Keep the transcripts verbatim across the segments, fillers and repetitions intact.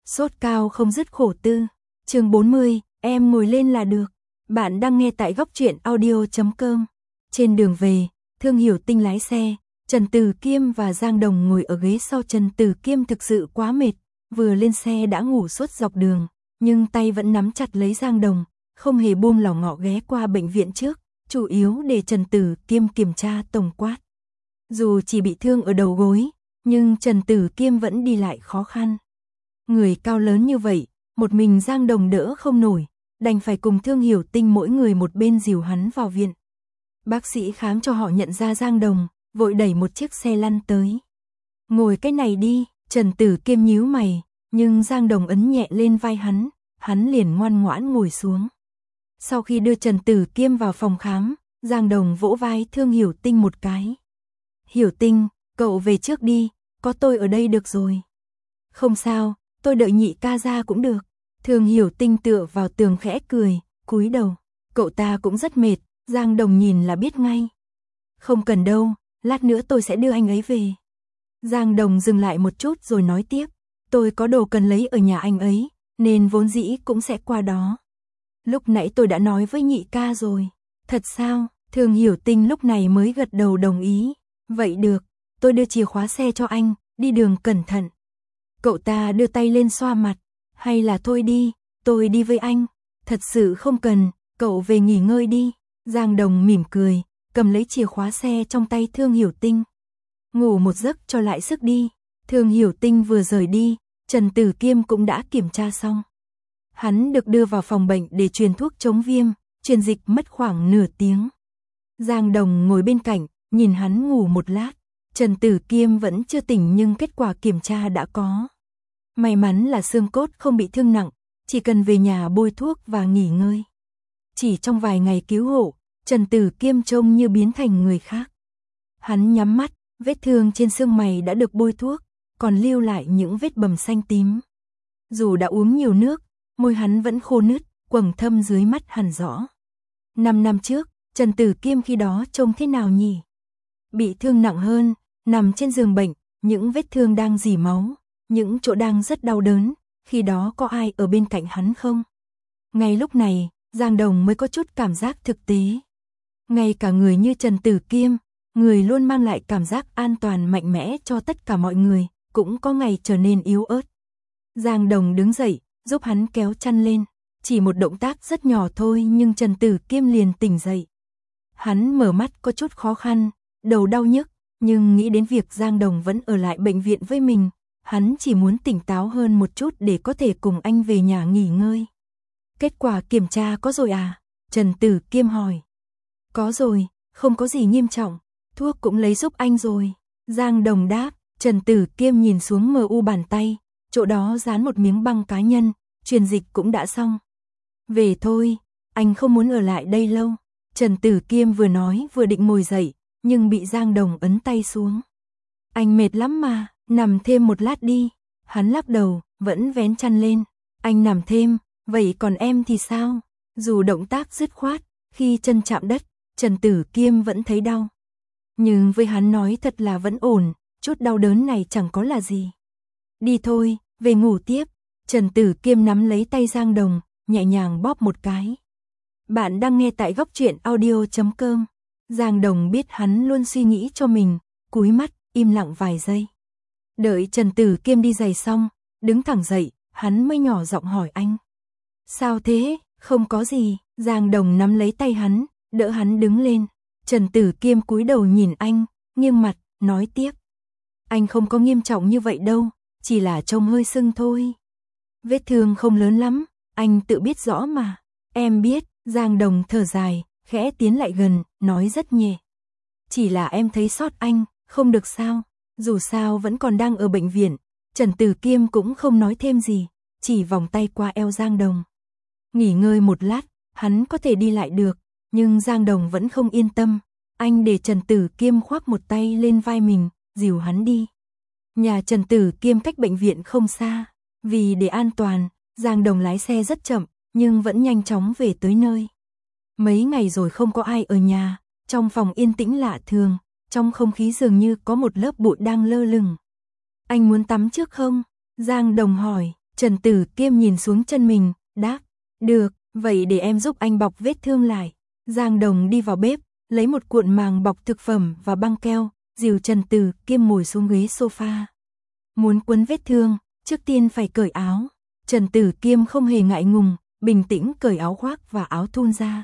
Sốt cao không dứt khổ tư. Chương bốn mươi, em ngồi lên là được. Bạn đang nghe tại góc truyện audio chấm com. Trên đường về, Thương Hiểu Tinh lái xe, Trần Tử Kiêm và Giang Đồng ngồi ở ghế sau. Trần Tử Kiêm thực sự quá mệt, vừa lên xe đã ngủ suốt dọc đường, nhưng tay vẫn nắm chặt lấy Giang Đồng, không hề buông lỏng ngọ ghé qua bệnh viện trước, chủ yếu để Trần Tử Kiêm kiểm tra tổng quát. Dù chỉ bị thương ở đầu gối, nhưng Trần Tử Kiêm vẫn đi lại khó khăn. Người cao lớn như vậy, một mình Giang Đồng đỡ không nổi, đành phải cùng Thương Hiểu Tinh mỗi người một bên dìu hắn vào viện. Bác sĩ khám cho họ nhận ra Giang Đồng, vội đẩy một chiếc xe lăn tới. Ngồi cái này đi, Trần Tử Kiêm nhíu mày, nhưng Giang Đồng ấn nhẹ lên vai hắn, hắn liền ngoan ngoãn ngồi xuống. Sau khi đưa Trần Tử Kiêm vào phòng khám, Giang Đồng vỗ vai Thương Hiểu Tinh một cái. Hiểu Tinh, cậu về trước đi, có tôi ở đây được rồi. Không sao, tôi đợi nhị ca ra cũng được. Thương Hiểu Tinh tựa vào tường khẽ cười, cúi đầu. Cậu ta cũng rất mệt, Giang Đồng nhìn là biết ngay. Không cần đâu, lát nữa tôi sẽ đưa anh ấy về. Giang Đồng dừng lại một chút rồi nói tiếp. Tôi có đồ cần lấy ở nhà anh ấy, nên vốn dĩ cũng sẽ qua đó. Lúc nãy tôi đã nói với nhị ca rồi. Thật sao? Thương Hiểu Tinh lúc này mới gật đầu đồng ý. Vậy được, tôi đưa chìa khóa xe cho anh, đi đường cẩn thận. Cậu ta đưa tay lên xoa mặt. Hay là thôi đi, tôi đi với anh. Thật sự không cần, cậu về nghỉ ngơi đi. Giang Đồng mỉm cười, cầm lấy chìa khóa xe trong tay Thương Hiểu Tinh. Ngủ một giấc cho lại sức đi. Thương Hiểu Tinh vừa rời đi, Trần Tử Kiêm cũng đã kiểm tra xong. Hắn được đưa vào phòng bệnh để truyền thuốc chống viêm, truyền dịch mất khoảng nửa tiếng. Giang Đồng ngồi bên cạnh, nhìn hắn ngủ một lát. Trần Tử Kiêm vẫn chưa tỉnh nhưng kết quả kiểm tra đã có. May mắn là xương cốt không bị thương nặng, chỉ cần về nhà bôi thuốc và nghỉ ngơi. Chỉ trong vài ngày cứu hộ, Trần Tử Kiêm trông như biến thành người khác. Hắn nhắm mắt, vết thương trên xương mày đã được bôi thuốc, còn lưu lại những vết bầm xanh tím. Dù đã uống nhiều nước, môi hắn vẫn khô nứt, quầng thâm dưới mắt hằn rõ. Năm năm trước, Trần Tử Kiêm khi đó trông thế nào nhỉ? Bị thương nặng hơn, nằm trên giường bệnh, những vết thương đang rỉ máu, những chỗ đang rất đau đớn, khi đó có ai ở bên cạnh hắn không? Ngay lúc này, Giang Đồng mới có chút cảm giác thực tế. Ngay cả người như Trần Tử Kiêm, người luôn mang lại cảm giác an toàn mạnh mẽ cho tất cả mọi người, cũng có ngày trở nên yếu ớt. Giang Đồng đứng dậy, giúp hắn kéo chăn lên. Chỉ một động tác rất nhỏ thôi nhưng Trần Tử Kiêm liền tỉnh dậy. Hắn mở mắt có chút khó khăn, đầu đau nhức, nhưng nghĩ đến việc Giang Đồng vẫn ở lại bệnh viện với mình, hắn chỉ muốn tỉnh táo hơn một chút để có thể cùng anh về nhà nghỉ ngơi. Kết quả kiểm tra có rồi à? Trần Tử Kiêm hỏi. Có rồi, không có gì nghiêm trọng, thuốc cũng lấy giúp anh rồi. Giang Đồng đáp. Trần Tử Kiêm nhìn xuống mờ u bàn tay, chỗ đó dán một miếng băng cá nhân, truyền dịch cũng đã xong. Về thôi, anh không muốn ở lại đây lâu. Trần Tử Kiêm vừa nói vừa định ngồi dậy, nhưng bị Giang Đồng ấn tay xuống. Anh mệt lắm mà, nằm thêm một lát đi. Hắn lắc đầu, vẫn vén chăn lên. Anh nằm thêm, vậy còn em thì sao? Dù động tác dứt khoát, khi chân chạm đất, Trần Tử Kiêm vẫn thấy đau. Nhưng với hắn nói thật là vẫn ổn, chút đau đớn này chẳng có là gì. Đi thôi, về ngủ tiếp. Trần Tử Kiêm nắm lấy tay Giang Đồng, nhẹ nhàng bóp một cái. Bạn đang nghe tại góc truyện audio chấm com. Giang Đồng biết hắn luôn suy nghĩ cho mình, cúi mắt, im lặng vài giây. Đợi Trần Tử Kiêm đi giày xong, đứng thẳng dậy, hắn mới nhỏ giọng hỏi anh. Sao thế? Không có gì. Giang Đồng nắm lấy tay hắn, đỡ hắn đứng lên. Trần Tử Kiêm cúi đầu nhìn anh, nghiêng mặt, nói tiếp. Anh không có nghiêm trọng như vậy đâu, chỉ là trông hơi sưng thôi. Vết thương không lớn lắm, anh tự biết rõ mà. Em biết. Giang Đồng thở dài, khẽ tiến lại gần, nói rất nhẹ. Chỉ là em thấy sót anh, không được sao. Dù sao vẫn còn đang ở bệnh viện. Trần Tử Kiêm cũng không nói thêm gì, chỉ vòng tay qua eo Giang Đồng. Nghỉ ngơi một lát, hắn có thể đi lại được, nhưng Giang Đồng vẫn không yên tâm. Anh để Trần Tử Kiêm khoác một tay lên vai mình, dìu hắn đi. Nhà Trần Tử Kiêm cách bệnh viện không xa, vì để an toàn, Giang Đồng lái xe rất chậm, nhưng vẫn nhanh chóng về tới nơi. Mấy ngày rồi không có ai ở nhà, trong phòng yên tĩnh lạ thường, trong không khí dường như có một lớp bụi đang lơ lửng. Anh muốn tắm trước không? Giang Đồng hỏi. Trần Tử Kiêm nhìn xuống chân mình, đáp, được, vậy để em giúp anh bọc vết thương lại. Giang Đồng đi vào bếp, lấy một cuộn màng bọc thực phẩm và băng keo, dìu Trần Tử Kiêm ngồi xuống ghế sofa. Muốn quấn vết thương, trước tiên phải cởi áo. Trần Tử Kiêm không hề ngại ngùng, bình tĩnh cởi áo khoác và áo thun ra.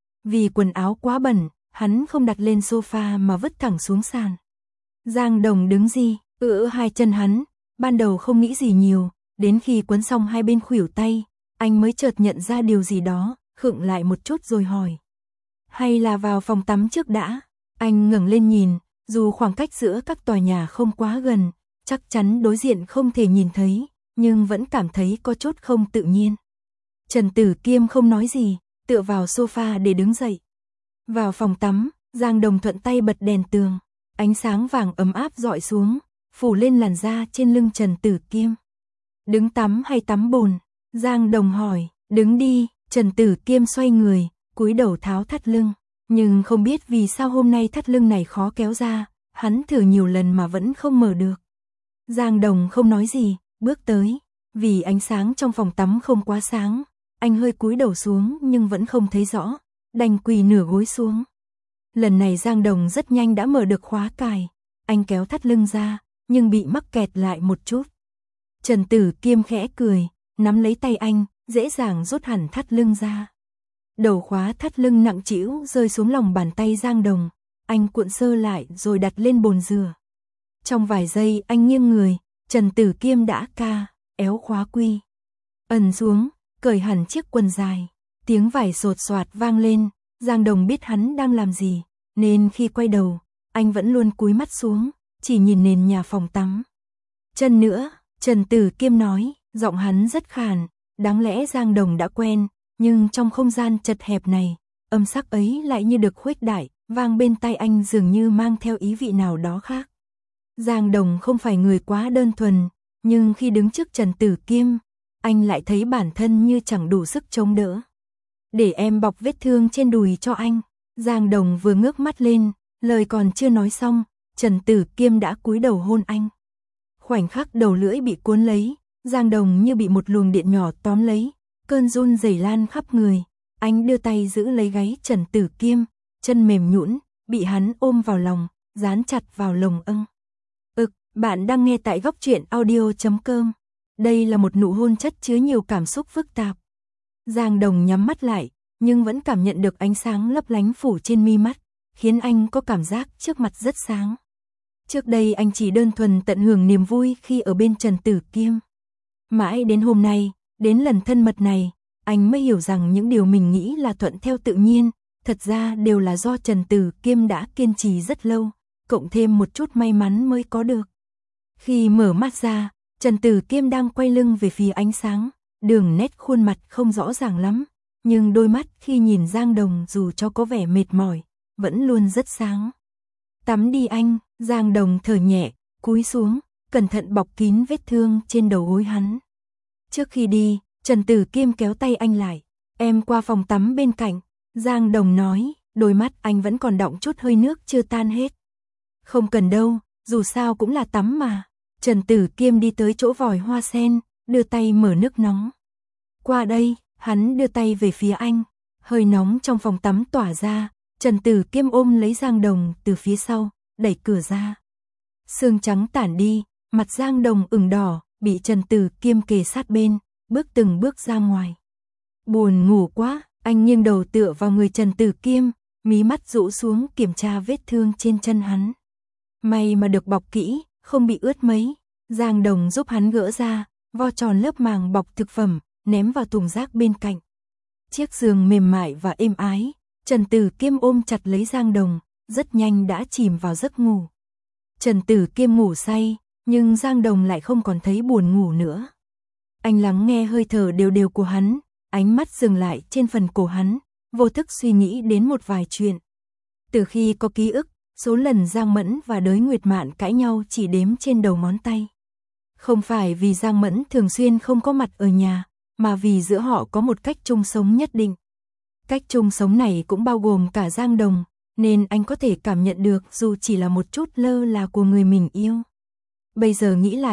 Vì quần áo quá bẩn, hắn không đặt lên sofa mà vứt thẳng xuống sàn. Giang Đồng đứng di, ưỡi hai chân hắn, ban đầu không nghĩ gì nhiều, đến khi quấn xong hai bên khuỷu tay, anh mới chợt nhận ra điều gì đó, khựng lại một chút rồi hỏi. Hay là vào phòng tắm trước đã? Anh ngẩng lên nhìn, dù khoảng cách giữa các tòa nhà không quá gần, chắc chắn đối diện không thể nhìn thấy, nhưng vẫn cảm thấy có chút không tự nhiên. Trần Tử Kiêm không nói gì, tựa vào sofa để đứng dậy. Vào phòng tắm, Giang Đồng thuận tay bật đèn tường, ánh sáng vàng ấm áp dọi xuống, phủ lên làn da trên lưng Trần Tử Kiêm. Đứng tắm hay tắm bồn? Giang Đồng hỏi. Đứng đi. Trần Tử Kiêm xoay người, cúi đầu tháo thắt lưng, nhưng không biết vì sao hôm nay thắt lưng này khó kéo ra, hắn thử nhiều lần mà vẫn không mở được. Giang Đồng không nói gì, bước tới, vì ánh sáng trong phòng tắm không quá sáng, anh hơi cúi đầu xuống nhưng vẫn không thấy rõ, đành quỳ nửa gối xuống. Lần này Giang Đồng rất nhanh đã mở được khóa cài, anh kéo thắt lưng ra, nhưng bị mắc kẹt lại một chút. Trần Tử Kiêm khẽ cười, nắm lấy tay anh, dễ dàng rút hẳn thắt lưng ra. Đầu khóa thắt lưng nặng trĩu rơi xuống lòng bàn tay Giang Đồng, anh cuộn sơ lại rồi đặt lên bồn rửa. Trong vài giây anh nghiêng người, Trần Tử Kiêm đã ca, éo khóa quy. Ẩn xuống, cởi hẳn chiếc quần dài, tiếng vải sột soạt vang lên, Giang Đồng biết hắn đang làm gì, nên khi quay đầu, anh vẫn luôn cúi mắt xuống, chỉ nhìn nền nhà phòng tắm. Chân nữa, Trần Tử Kiêm nói, giọng hắn rất khàn, đáng lẽ Giang Đồng đã quen, nhưng trong không gian chật hẹp này, âm sắc ấy lại như được khuếch đại, vang bên tai anh dường như mang theo ý vị nào đó khác. Giang Đồng không phải người quá đơn thuần, nhưng khi đứng trước Trần Tử Kiêm, anh lại thấy bản thân như chẳng đủ sức chống đỡ. Để em bọc vết thương trên đùi cho anh. Giang Đồng vừa ngước mắt lên, lời còn chưa nói xong, Trần Tử Kiêm đã cúi đầu hôn anh. Khoảnh khắc đầu lưỡi bị cuốn lấy, Giang Đồng như bị một luồng điện nhỏ tóm lấy, cơn run rẩy lan khắp người. Anh đưa tay giữ lấy gáy Trần Tử Kiêm, chân mềm nhũn, bị hắn ôm vào lòng, dán chặt vào lồng ưng. Ực, bạn đang nghe tại góc truyện audio chấm com. Đây là một nụ hôn chất chứa nhiều cảm xúc phức tạp. Giang Đồng nhắm mắt lại, nhưng vẫn cảm nhận được ánh sáng lấp lánh phủ trên mi mắt, khiến anh có cảm giác trước mặt rất sáng. Trước đây anh chỉ đơn thuần tận hưởng niềm vui khi ở bên Trần Tử Kiêm. Mãi đến hôm nay, đến lần thân mật này, anh mới hiểu rằng những điều mình nghĩ là thuận theo tự nhiên, thật ra đều là do Trần Tử Kiêm đã kiên trì rất lâu, cộng thêm một chút may mắn mới có được. Khi mở mắt ra, Trần Tử Kiêm đang quay lưng về phía ánh sáng, đường nét khuôn mặt không rõ ràng lắm, nhưng đôi mắt khi nhìn Giang Đồng dù cho có vẻ mệt mỏi, vẫn luôn rất sáng. Tắm đi anh. Giang Đồng thở nhẹ, cúi xuống, cẩn thận bọc kín vết thương trên đầu gối hắn. Trước khi đi, Trần Tử Kiêm kéo tay anh lại, em qua phòng tắm bên cạnh. Giang Đồng nói, đôi mắt anh vẫn còn đọng chút hơi nước chưa tan hết. Không cần đâu, dù sao cũng là tắm mà. Trần Tử Kiêm đi tới chỗ vòi hoa sen, đưa tay mở nước nóng. Qua đây, hắn đưa tay về phía anh, hơi nóng trong phòng tắm tỏa ra, Trần Tử Kiêm ôm lấy Giang Đồng từ phía sau, đẩy cửa ra. Sương trắng tản đi, mặt Giang Đồng ửng đỏ, bị Trần Tử Kiêm kề sát bên, bước từng bước ra ngoài. Buồn ngủ quá, anh nghiêng đầu tựa vào người Trần Tử Kiêm, mí mắt rũ xuống kiểm tra vết thương trên chân hắn. May mà được bọc kỹ, không bị ướt mấy. Giang Đồng giúp hắn gỡ ra, vo tròn lớp màng bọc thực phẩm, ném vào thùng rác bên cạnh. Chiếc giường mềm mại và êm ái, Trần Tử Kiêm ôm chặt lấy Giang Đồng, rất nhanh đã chìm vào giấc ngủ. Trần Tử Kiêm ngủ say, nhưng Giang Đồng lại không còn thấy buồn ngủ nữa. Anh lắng nghe hơi thở đều đều của hắn, ánh mắt dừng lại trên phần cổ hắn, vô thức suy nghĩ đến một vài chuyện. Từ khi có ký ức, số lần Giang Mẫn và Đới Nguyệt Mạn cãi nhau chỉ đếm trên đầu ngón tay. Không phải vì Giang Mẫn thường xuyên không có mặt ở nhà, mà vì giữa họ có một cách chung sống nhất định. Cách chung sống này cũng bao gồm cả Giang Đồng, nên anh có thể cảm nhận được dù chỉ là một chút lơ là của người mình yêu. Bây giờ nghĩ lại,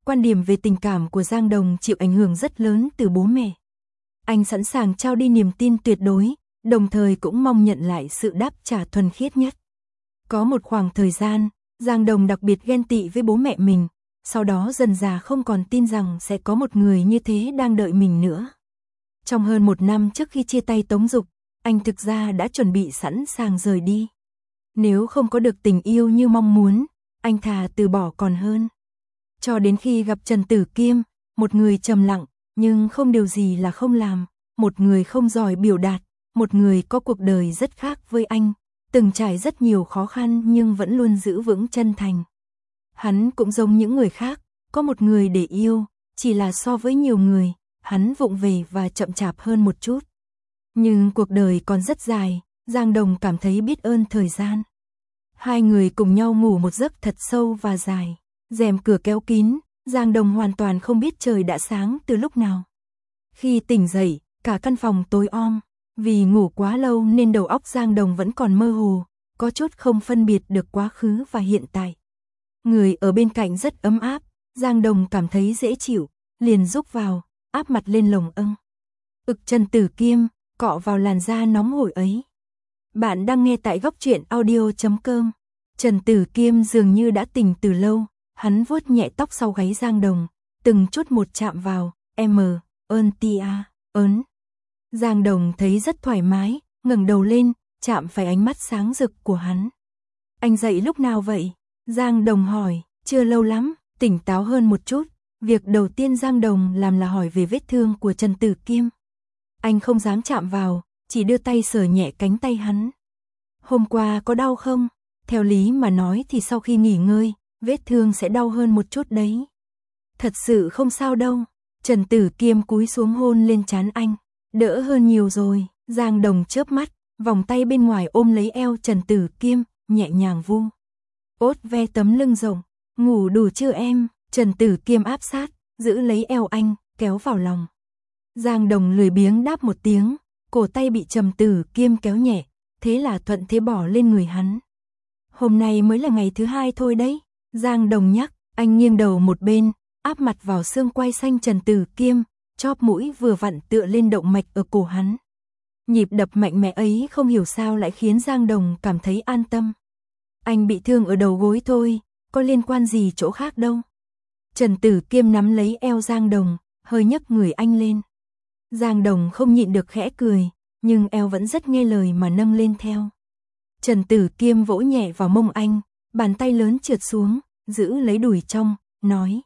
quan điểm về tình cảm của Giang Đồng chịu ảnh hưởng rất lớn từ bố mẹ. Anh sẵn sàng trao đi niềm tin tuyệt đối, đồng thời cũng mong nhận lại sự đáp trả thuần khiết nhất. Có một khoảng thời gian, Giang Đồng đặc biệt ghen tị với bố mẹ mình, sau đó dần dà không còn tin rằng sẽ có một người như thế đang đợi mình nữa. Trong hơn một năm trước khi chia tay Tống Dục, anh thực ra đã chuẩn bị sẵn sàng rời đi. Nếu không có được tình yêu như mong muốn, anh thà từ bỏ còn hơn. Cho đến khi gặp Trần Tử Kiêm, một người trầm lặng, nhưng không điều gì là không làm, một người không giỏi biểu đạt, một người có cuộc đời rất khác với anh, từng trải rất nhiều khó khăn nhưng vẫn luôn giữ vững chân thành. Hắn cũng giống những người khác, có một người để yêu, chỉ là so với nhiều người, hắn vụng về và chậm chạp hơn một chút. Nhưng cuộc đời còn rất dài, Giang Đồng cảm thấy biết ơn thời gian. Hai người cùng nhau ngủ một giấc thật sâu và dài, rèm cửa kéo kín, Giang Đồng hoàn toàn không biết trời đã sáng từ lúc nào. Khi tỉnh dậy, cả căn phòng tối om, vì ngủ quá lâu nên đầu óc Giang Đồng vẫn còn mơ hồ, có chút không phân biệt được quá khứ và hiện tại. Người ở bên cạnh rất ấm áp, Giang Đồng cảm thấy dễ chịu, liền rúc vào, áp mặt lên lồng âng. Ực Trần Tử Kiêm, cọ vào làn da nóng hổi ấy. Bạn đang nghe tại góc truyện audio chấm com. Trần Tử Kiêm dường như đã tỉnh từ lâu, hắn vuốt nhẹ tóc sau gáy Giang Đồng, từng chút một chạm vào, em, ơn tia, ớn. Giang Đồng thấy rất thoải mái, ngẩng đầu lên, chạm phải ánh mắt sáng rực của hắn. Anh dậy lúc nào vậy? Giang Đồng hỏi, chưa lâu lắm, tỉnh táo hơn một chút. Việc đầu tiên Giang Đồng làm là hỏi về vết thương của Trần Tử Kiêm. Anh không dám chạm vào, chỉ đưa tay sờ nhẹ cánh tay hắn. Hôm qua có đau không? Theo lý mà nói thì sau khi nghỉ ngơi, vết thương sẽ đau hơn một chút đấy. Thật sự không sao đâu. Trần Tử Kiêm cúi xuống hôn lên trán anh. Đỡ hơn nhiều rồi. Giang Đồng chớp mắt, vòng tay bên ngoài ôm lấy eo Trần Tử Kiêm, nhẹ nhàng vu. Ốt ve tấm lưng rộng. Ngủ đủ chưa em? Trần Tử Kiêm áp sát, giữ lấy eo anh, kéo vào lòng. Giang Đồng lười biếng đáp một tiếng, cổ tay bị Trần Tử Kiêm kéo nhẹ, thế là thuận thế bỏ lên người hắn. Hôm nay mới là ngày thứ hai thôi đấy. Giang Đồng nhắc, anh nghiêng đầu một bên, áp mặt vào xương quai xanh Trần Tử Kiêm, chóp mũi vừa vặn tựa lên động mạch ở cổ hắn. Nhịp đập mạnh mẽ ấy không hiểu sao lại khiến Giang Đồng cảm thấy an tâm. Anh bị thương ở đầu gối thôi, có liên quan gì chỗ khác đâu. Trần Tử Kiêm nắm lấy eo Giang Đồng, hơi nhấc người anh lên. Giang Đồng không nhịn được khẽ cười, nhưng eo vẫn rất nghe lời mà nâng lên theo. Trần Tử Kiêm vỗ nhẹ vào mông anh, bàn tay lớn trượt xuống, giữ lấy đùi trong, nói.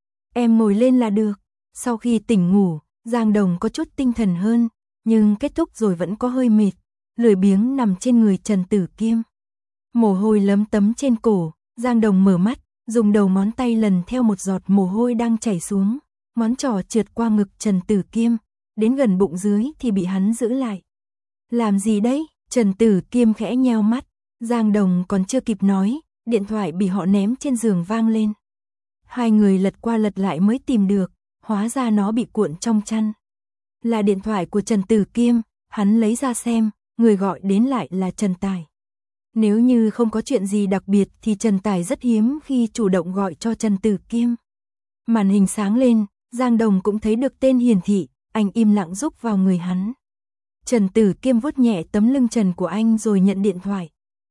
Em ngồi lên là được. Sau khi tỉnh ngủ, Giang Đồng có chút tinh thần hơn, nhưng kết thúc rồi vẫn có hơi mệt, lười biếng nằm trên người Trần Tử Kiêm. Mồ hôi lấm tấm trên cổ, Giang Đồng mở mắt, dùng đầu ngón tay lần theo một giọt mồ hôi đang chảy xuống, ngón trỏ trượt qua ngực Trần Tử Kiêm, đến gần bụng dưới thì bị hắn giữ lại. Làm gì đấy? Trần Tử Kiêm khẽ nheo mắt, Giang Đồng còn chưa kịp nói, điện thoại bị họ ném trên giường vang lên. Hai người lật qua lật lại mới tìm được, hóa ra nó bị cuộn trong chăn. Là điện thoại của Trần Tử Kiêm, hắn lấy ra xem, người gọi đến lại là Trần Tài. Nếu như không có chuyện gì đặc biệt thì Trần Tài rất hiếm khi chủ động gọi cho Trần Tử Kiêm. Màn hình sáng lên, Giang Đồng cũng thấy được tên hiển thị, anh im lặng rúc vào người hắn. Trần Tử Kiêm vuốt nhẹ tấm lưng trần của anh rồi nhận điện thoại.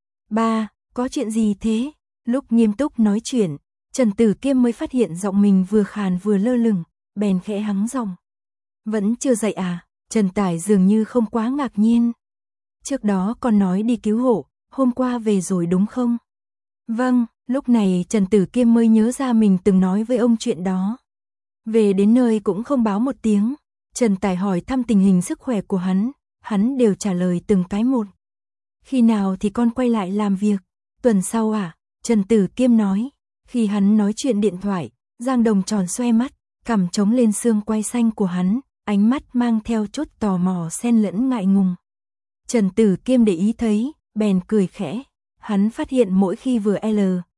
Ba, có chuyện gì thế? Lúc nghiêm túc nói chuyện, Trần Tử Kiêm mới phát hiện giọng mình vừa khàn vừa lơ lửng, bèn khẽ hắng giọng. Vẫn chưa dậy à? Trần Tài dường như không quá ngạc nhiên. Trước đó còn nói đi cứu hộ, hôm qua về rồi đúng không? Vâng, lúc này Trần Tử Kiêm mới nhớ ra mình từng nói với ông chuyện đó. Về đến nơi cũng không báo một tiếng, Trần Tài hỏi thăm tình hình sức khỏe của hắn, hắn đều trả lời từng cái một. Khi nào thì con quay lại làm việc? Tuần sau à? Trần Tử Kiêm nói. Khi hắn nói chuyện điện thoại, Giang Đồng tròn xoe mắt, cằm chống lên xương quai xanh của hắn, ánh mắt mang theo chút tò mò xen lẫn ngại ngùng. Trần Tử Kiêm để ý thấy, bèn cười khẽ. Hắn phát hiện mỗi khi vừa L,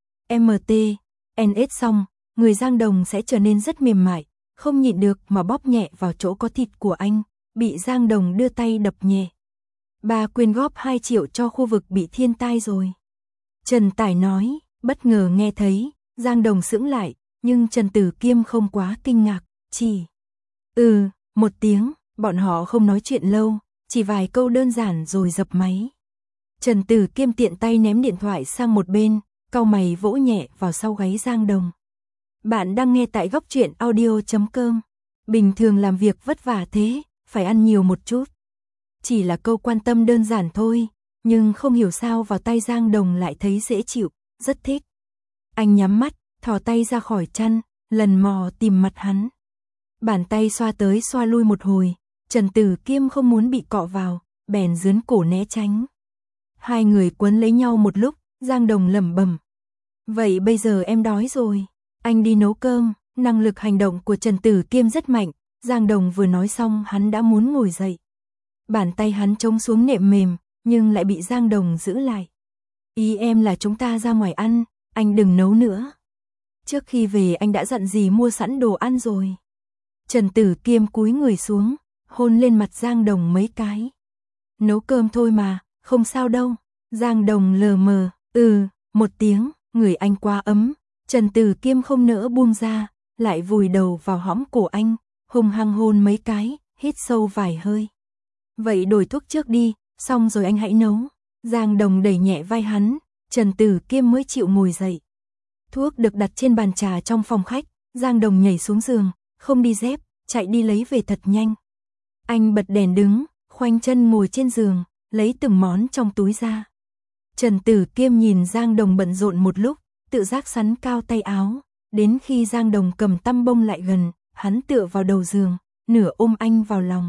M T, N S xong, người Giang Đồng sẽ trở nên rất mềm mại, không nhịn được mà bóp nhẹ vào chỗ có thịt của anh, bị Giang Đồng đưa tay đập nhẹ. Bà quyên góp hai triệu cho khu vực bị thiên tai rồi. Trần Tài nói, bất ngờ nghe thấy, Giang Đồng sững lại, nhưng Trần Tử Kiêm không quá kinh ngạc, chỉ ừ, một tiếng, bọn họ không nói chuyện lâu, chỉ vài câu đơn giản rồi dập máy. Trần Tử Kiêm tiện tay ném điện thoại sang một bên, cau mày vỗ nhẹ vào sau gáy Giang Đồng. Bạn đang nghe tại góc truyện audio chấm com. Bình thường làm việc vất vả thế, phải ăn nhiều một chút. Chỉ là câu quan tâm đơn giản thôi, nhưng không hiểu sao vào tay Giang Đồng lại thấy dễ chịu, rất thích. Anh nhắm mắt, thò tay ra khỏi chăn, lần mò tìm mặt hắn. Bàn tay xoa tới xoa lui một hồi, Trần Tử Kiêm không muốn bị cọ vào, bèn giướn cổ né tránh. Hai người quấn lấy nhau một lúc, Giang Đồng lẩm bẩm. Vậy bây giờ em đói rồi, anh đi nấu cơm. Năng lực hành động của Trần Tử Kiêm rất mạnh, Giang Đồng vừa nói xong hắn đã muốn ngồi dậy. Bàn tay hắn trống xuống nệm mềm, nhưng lại bị Giang Đồng giữ lại. Ý em là chúng ta ra ngoài ăn, anh đừng nấu nữa. Trước khi về anh đã dặn dì mua sẵn đồ ăn rồi. Trần Tử Kiêm cúi người xuống, hôn lên mặt Giang Đồng mấy cái. Nấu cơm thôi mà, không sao đâu. Giang Đồng lờ mờ, ừ, một tiếng, người anh quá ấm. Trần Tử Kiêm không nỡ buông ra, lại vùi đầu vào hõm cổ anh, hung hăng hôn mấy cái, hít sâu vài hơi. Vậy đổi thuốc trước đi, xong rồi anh hãy nấu. Giang Đồng đẩy nhẹ vai hắn, Trần Tử Kiêm mới chịu ngồi dậy. Thuốc được đặt trên bàn trà trong phòng khách, Giang Đồng nhảy xuống giường, không đi dép, chạy đi lấy về thật nhanh. Anh bật đèn đứng, khoanh chân ngồi trên giường, lấy từng món trong túi ra. Trần Tử Kiêm nhìn Giang Đồng bận rộn một lúc, tự giác sắn cao tay áo, đến khi Giang Đồng cầm tăm bông lại gần, hắn tựa vào đầu giường, nửa ôm anh vào lòng.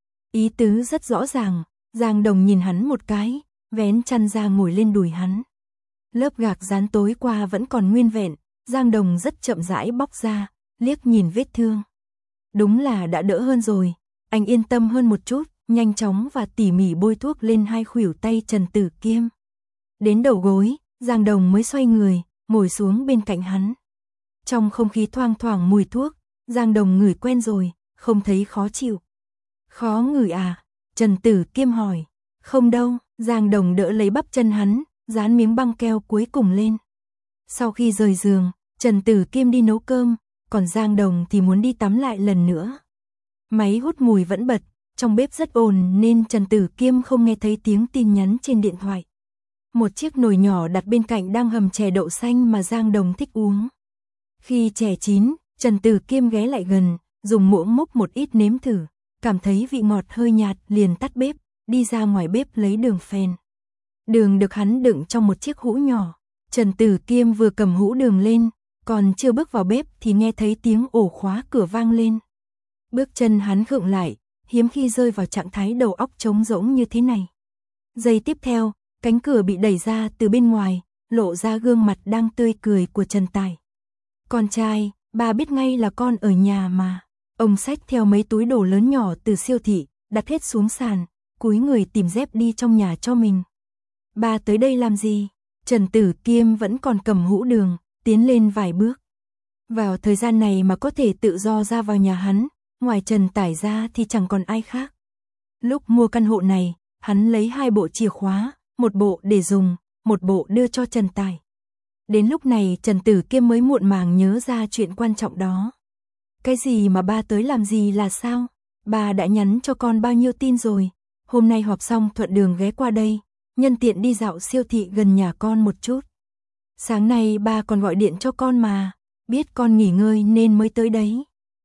Ý tứ rất rõ ràng, Giang Đồng nhìn hắn một cái, vén chăn ra ngồi lên đùi hắn. Lớp gạc dán tối qua vẫn còn nguyên vẹn, Giang Đồng rất chậm rãi bóc ra, liếc nhìn vết thương. Đúng là đã đỡ hơn rồi, anh yên tâm hơn một chút, nhanh chóng và tỉ mỉ bôi thuốc lên hai khuỷu tay Trần Tử Kiêm. Đến đầu gối, Giang Đồng mới xoay người, ngồi xuống bên cạnh hắn. Trong không khí thoang thoảng mùi thuốc, Giang Đồng ngửi quen rồi, không thấy khó chịu. Khó ngửi à? Trần Tử Kiêm hỏi. Không đâu, Giang Đồng đỡ lấy bắp chân hắn, dán miếng băng keo cuối cùng lên. Sau khi rời giường, Trần Tử Kiêm đi nấu cơm, còn Giang Đồng thì muốn đi tắm lại lần nữa. Máy hút mùi vẫn bật, trong bếp rất ồn nên Trần Tử Kiêm không nghe thấy tiếng tin nhắn trên điện thoại. Một chiếc nồi nhỏ đặt bên cạnh đang hầm chè đậu xanh mà Giang Đồng thích uống. Khi chè chín, Trần Tử Kiêm ghé lại gần, dùng muỗng múc một ít nếm thử, cảm thấy vị ngọt hơi nhạt liền tắt bếp, đi ra ngoài bếp lấy đường phèn. Đường được hắn đựng trong một chiếc hũ nhỏ, Trần Tử Kiêm vừa cầm hũ đường lên, còn chưa bước vào bếp thì nghe thấy tiếng ổ khóa cửa vang lên. Bước chân hắn khựng lại, hiếm khi rơi vào trạng thái đầu óc trống rỗng như thế này. Giây tiếp theo, cánh cửa bị đẩy ra từ bên ngoài, lộ ra gương mặt đang tươi cười của Trần Tài. Con trai, bà biết ngay là con ở nhà mà. Ông xách theo mấy túi đồ lớn nhỏ từ siêu thị, đặt hết xuống sàn, cúi người tìm dép đi trong nhà cho mình. Bà tới đây làm gì? Trần Tử Kiêm vẫn còn cầm hũ đường, tiến lên vài bước. Vào thời gian này mà có thể tự do ra vào nhà hắn, ngoài Trần Tài ra thì chẳng còn ai khác. Lúc mua căn hộ này, hắn lấy hai bộ chìa khóa, một bộ để dùng, một bộ đưa cho Trần Tài. Đến lúc này Trần Tử Kiêm mới muộn màng nhớ ra chuyện quan trọng đó. Cái gì mà ba tới làm gì là sao? Ba đã nhắn cho con bao nhiêu tin rồi. Hôm nay họp xong thuận đường ghé qua đây, nhân tiện đi dạo siêu thị gần nhà con một chút. Sáng nay ba còn gọi điện cho con mà, biết con nghỉ ngơi nên mới tới đấy.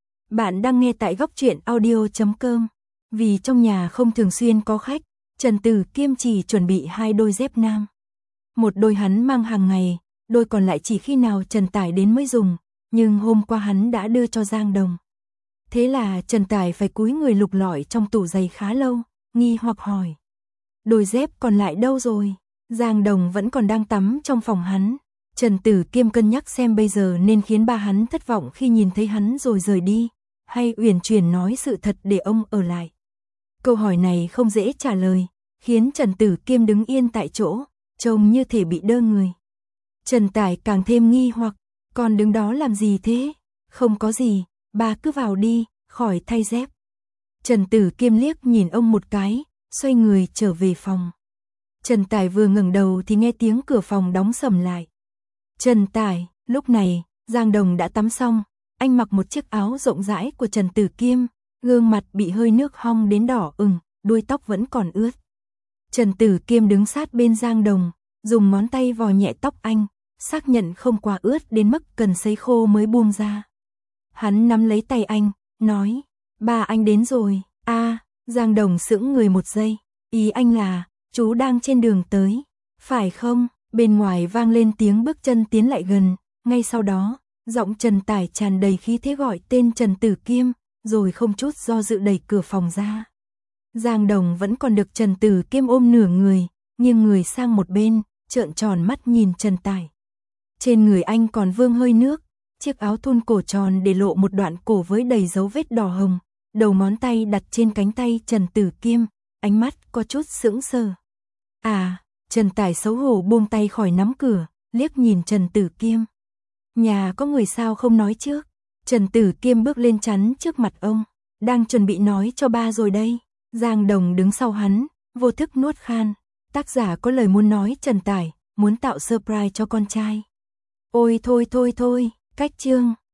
Bạn đang nghe tại góc truyện audio chấm com. Vì trong nhà không thường xuyên có khách, Trần Tử Kiêm chỉ chuẩn bị hai đôi dép nam. Một đôi hắn mang hàng ngày, đôi còn lại chỉ khi nào Trần Tài đến mới dùng, nhưng hôm qua hắn đã đưa cho Giang Đồng. Thế là Trần Tài phải cúi người lục lọi trong tủ giày khá lâu, nghi hoặc hỏi. Đôi dép còn lại đâu rồi? Giang Đồng vẫn còn đang tắm trong phòng hắn. Trần Tử Kiêm cân nhắc xem bây giờ nên khiến ba hắn thất vọng khi nhìn thấy hắn rồi rời đi, hay uyển chuyển nói sự thật để ông ở lại. Câu hỏi này không dễ trả lời, khiến Trần Tử Kiêm đứng yên tại chỗ, trông như thể bị đơ người. Trần Tài càng thêm nghi hoặc, con đứng đó làm gì thế? Không có gì, bà cứ vào đi, khỏi thay dép. Trần Tử Kiêm liếc nhìn ông một cái, xoay người trở về phòng. Trần Tài vừa ngẩng đầu thì nghe tiếng cửa phòng đóng sầm lại. Trần Tài, lúc này, Giang Đồng đã tắm xong, anh mặc một chiếc áo rộng rãi của Trần Tử Kiêm, gương mặt bị hơi nước hong đến đỏ ửng, đuôi tóc vẫn còn ướt. Trần Tử Kiêm đứng sát bên Giang Đồng, dùng ngón tay vò nhẹ tóc anh, xác nhận không quá ướt đến mức cần sấy khô mới buông ra. Hắn nắm lấy tay anh, nói, ba anh đến rồi. A, Giang Đồng sững người một giây, ý anh là, chú đang trên đường tới, phải không? Bên ngoài vang lên tiếng bước chân tiến lại gần, ngay sau đó, giọng Trần Tải tràn đầy khí thế gọi tên Trần Tử Kiêm, rồi không chút do dự đẩy cửa phòng ra. Giang Đồng vẫn còn được Trần Tử Kiêm ôm nửa người, nghiêng người sang một bên, trợn tròn mắt nhìn Trần Tải. Trên người anh còn vương hơi nước, chiếc áo thun cổ tròn để lộ một đoạn cổ với đầy dấu vết đỏ hồng, đầu ngón tay đặt trên cánh tay Trần Tử Kiêm, ánh mắt có chút sững sờ. À, Trần Tải xấu hổ buông tay khỏi nắm cửa, liếc nhìn Trần Tử Kiêm. Nhà có người sao không nói trước? Trần Tử Kiêm bước lên chắn trước mặt ông, đang chuẩn bị nói cho ba rồi đây. Giang Đồng đứng sau hắn, vô thức nuốt khan. Tác giả có lời muốn nói Trần Tải, muốn tạo surprise cho con trai. Ôi thôi thôi thôi, cách chương.